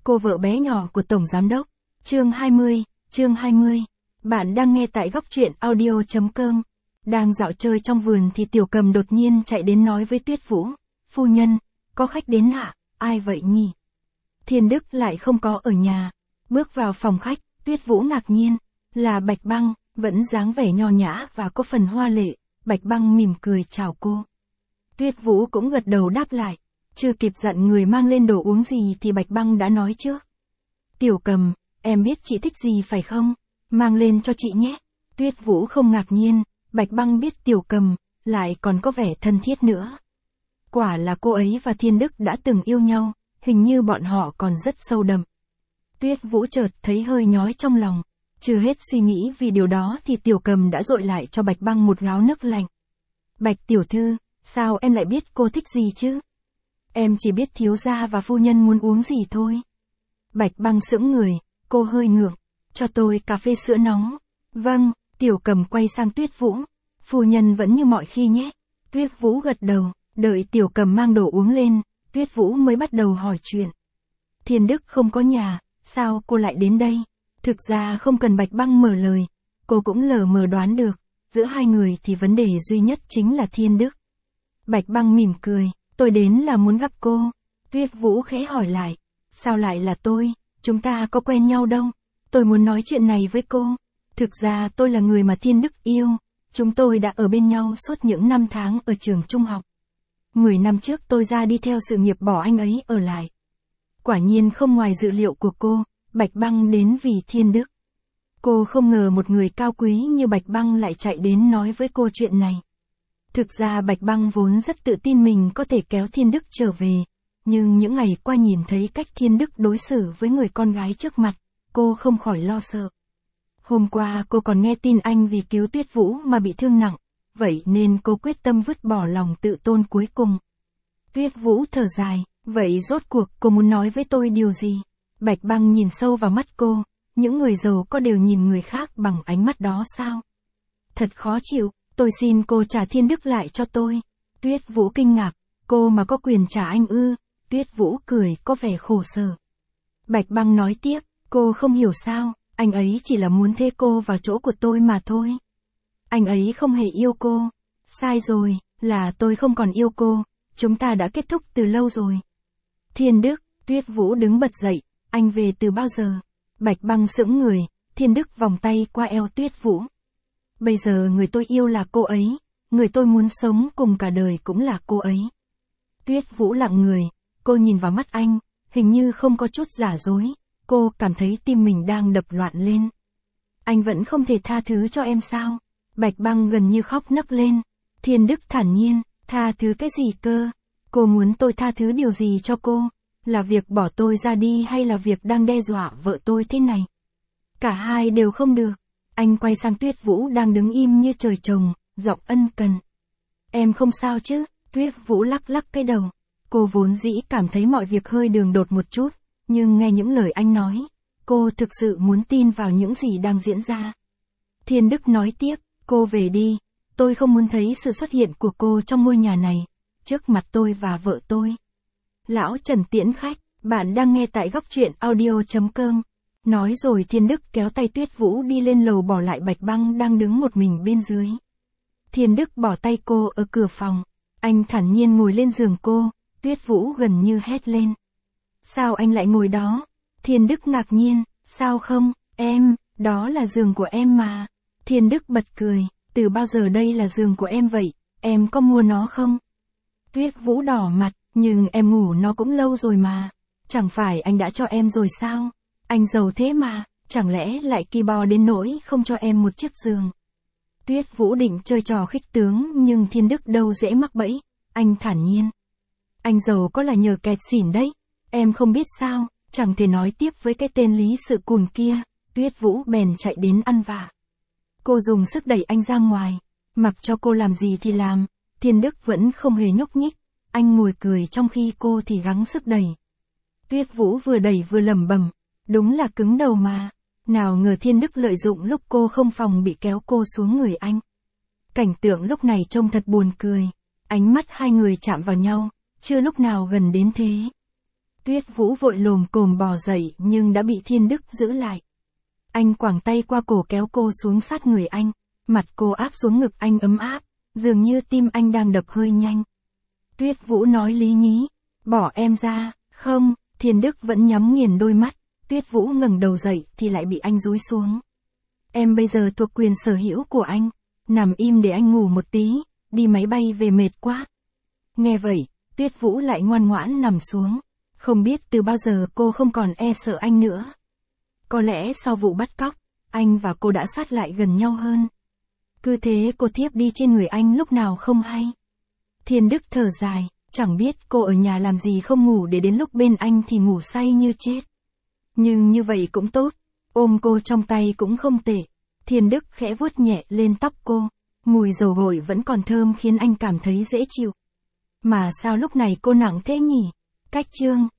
cô vợ bé nhỏ của Tổng Giám Đốc. Chương 20. Bạn đang nghe tại góc truyện audio.com. Đang dạo chơi trong vườn thì Tiểu Cầm đột nhiên chạy đến nói với Tuyết Vũ. Phu nhân, có khách đến ạ, ai vậy nhỉ? Thiên Đức lại không có ở nhà. Bước vào phòng khách, Tuyết Vũ ngạc nhiên, là Bạch Băng, vẫn dáng vẻ nho nhã và có phần hoa lệ. Bạch Băng mỉm cười chào cô. Tuyết Vũ cũng gật đầu đáp lại. Chưa kịp dặn người mang lên đồ uống gì thì Bạch Băng đã nói trước. Tiểu Cầm, em biết chị thích gì phải không? Mang lên cho chị nhé. Tuyết Vũ không ngạc nhiên, Bạch Băng biết Tiểu Cầm, lại còn có vẻ thân thiết nữa. Quả là cô ấy và Thiên Đức đã từng yêu nhau, hình như bọn họ còn rất sâu đậm. Tuyết Vũ chợt thấy hơi nhói trong lòng. Chưa hết suy nghĩ vì điều đó thì Tiểu Cầm đã dội lại cho Bạch Băng một gáo nước lạnh. Bạch tiểu thư, sao em lại biết cô thích gì chứ? Em chỉ biết thiếu gia và phu nhân muốn uống gì thôi. Bạch Băng sững người, cô hơi ngượng. Cho tôi cà phê sữa nóng. Vâng, Tiểu Cầm quay sang Tuyết Vũ. Phu nhân vẫn như mọi khi nhé. Tuyết Vũ gật đầu, đợi Tiểu Cầm mang đồ uống lên, Tuyết Vũ mới bắt đầu hỏi chuyện. Thiên Đức không có nhà, sao cô lại đến đây? Thực ra không cần Bạch Băng mở lời, cô cũng lờ mờ đoán được, giữa hai người thì vấn đề duy nhất chính là Thiên Đức. Bạch Băng mỉm cười, tôi đến là muốn gặp cô. Tuyết Vũ khẽ hỏi lại, sao lại là tôi, chúng ta có quen nhau đâu, tôi muốn nói chuyện này với cô. Thực ra tôi là người mà Thiên Đức yêu, chúng tôi đã ở bên nhau suốt những năm tháng ở trường trung học. 10 năm trước tôi ra đi theo sự nghiệp bỏ anh ấy ở lại. Quả nhiên không ngoài dự liệu của cô, Bạch Băng đến vì Thiên Đức. Cô không ngờ một người cao quý như Bạch Băng lại chạy đến nói với cô chuyện này. Thực ra Bạch Băng vốn rất tự tin mình có thể kéo Thiên Đức trở về, nhưng những ngày qua nhìn thấy cách Thiên Đức đối xử với người con gái trước mặt, cô không khỏi lo sợ. Hôm qua cô còn nghe tin anh vì cứu Tuyết Vũ mà bị thương nặng, vậy nên cô quyết tâm vứt bỏ lòng tự tôn cuối cùng. Tuyết Vũ thở dài, vậy rốt cuộc cô muốn nói với tôi điều gì? Bạch Băng nhìn sâu vào mắt cô, những người giàu có đều nhìn người khác bằng ánh mắt đó sao? Thật khó chịu, tôi xin cô trả Thiên Đức lại cho tôi. Tuyết Vũ kinh ngạc, cô mà có quyền trả anh ư? Tuyết Vũ cười có vẻ khổ sở. Bạch Băng nói tiếp, cô không hiểu sao, anh ấy chỉ là muốn thê cô vào chỗ của tôi mà thôi. Anh ấy không hề yêu cô. Sai rồi, là tôi không còn yêu cô, chúng ta đã kết thúc từ lâu rồi. Thiên Đức, Tuyết Vũ đứng bật dậy, anh về từ bao giờ? Bạch Băng sững người, Thiên Đức vòng tay qua eo Tuyết Vũ. Bây giờ người tôi yêu là cô ấy, người tôi muốn sống cùng cả đời cũng là cô ấy. Tuyết Vũ lặng người, cô nhìn vào mắt anh, hình như không có chút giả dối, cô cảm thấy tim mình đang đập loạn lên. Anh vẫn không thể tha thứ cho em sao? Bạch Băng gần như khóc nấc lên. Thiên Đức thản nhiên, tha thứ cái gì cơ? Cô muốn tôi tha thứ điều gì cho cô? Là việc bỏ tôi ra đi hay là việc đang đe dọa vợ tôi thế này? Cả hai đều không được. Anh quay sang Tuyết Vũ đang đứng im như trời trồng, giọng ân cần. Em không sao chứ? Tuyết Vũ lắc lắc cái đầu. Cô vốn dĩ cảm thấy mọi việc hơi đường đột một chút, nhưng nghe những lời anh nói, cô thực sự muốn tin vào những gì đang diễn ra. Thiên Đức nói tiếp, cô về đi, tôi không muốn thấy sự xuất hiện của cô trong ngôi nhà này, trước mặt tôi và vợ tôi. Lão Trần tiễn khách, bạn đang nghe tại góc truyện audio.com. Nói rồi Thiên Đức kéo tay Tuyết Vũ đi lên lầu bỏ lại Bạch Băng đang đứng một mình bên dưới. Thiên Đức bỏ tay cô ở cửa phòng, anh thản nhiên ngồi lên giường cô, Tuyết Vũ gần như hét lên. Sao anh lại ngồi đó? Thiên Đức ngạc nhiên, sao không, em, đó là giường của em mà. Thiên Đức bật cười, từ bao giờ đây là giường của em vậy, em có mua nó không? Tuyết Vũ đỏ mặt, nhưng em ngủ nó cũng lâu rồi mà. Chẳng phải anh đã cho em rồi sao? Anh giàu thế mà, chẳng lẽ lại ki bo đến nỗi không cho em một chiếc giường? Tuyết Vũ định chơi trò khích tướng nhưng Thiên Đức đâu dễ mắc bẫy, anh thản nhiên. Anh giàu có là nhờ kẹt xỉn đấy, em không biết sao, chẳng thể nói tiếp với cái tên Lý Sự Cùn kia, Tuyết Vũ bèn chạy đến ăn vạ. Cô dùng sức đẩy anh ra ngoài, mặc cho cô làm gì thì làm, Thiên Đức vẫn không hề nhúc nhích, anh ngồi cười trong khi cô thì gắng sức đẩy. Tuyết Vũ vừa đẩy vừa lẩm bẩm, đúng là cứng đầu mà, nào ngờ Thiên Đức lợi dụng lúc cô không phòng bị kéo cô xuống người anh. Cảnh tượng lúc này trông thật buồn cười, ánh mắt hai người chạm vào nhau, chưa lúc nào gần đến thế. Tuyết Vũ vội lồm cồm bò dậy nhưng đã bị Thiên Đức giữ lại. Anh quàng tay qua cổ kéo cô xuống sát người anh, mặt cô áp xuống ngực anh ấm áp, dường như tim anh đang đập hơi nhanh. Tuyết Vũ nói lý nhí, bỏ em ra, không, Thiên Đức vẫn nhắm nghiền đôi mắt, Tuyết Vũ ngẩng đầu dậy thì lại bị anh dúi xuống. Em bây giờ thuộc quyền sở hữu của anh, nằm im để anh ngủ một tí, đi máy bay về mệt quá. Nghe vậy, Tuyết Vũ lại ngoan ngoãn nằm xuống, không biết từ bao giờ cô không còn e sợ anh nữa. Có lẽ sau vụ bắt cóc, anh và cô đã sát lại gần nhau hơn. Cứ thế cô thiếp đi trên người anh lúc nào không hay. Thiên Đức thở dài, chẳng biết cô ở nhà làm gì không ngủ để đến lúc bên anh thì ngủ say như chết. Nhưng như vậy cũng tốt, ôm cô trong tay cũng không tệ. Thiên Đức khẽ vuốt nhẹ lên tóc cô, mùi dầu gội vẫn còn thơm khiến anh cảm thấy dễ chịu. Mà sao lúc này cô nặng thế nhỉ? Cách chương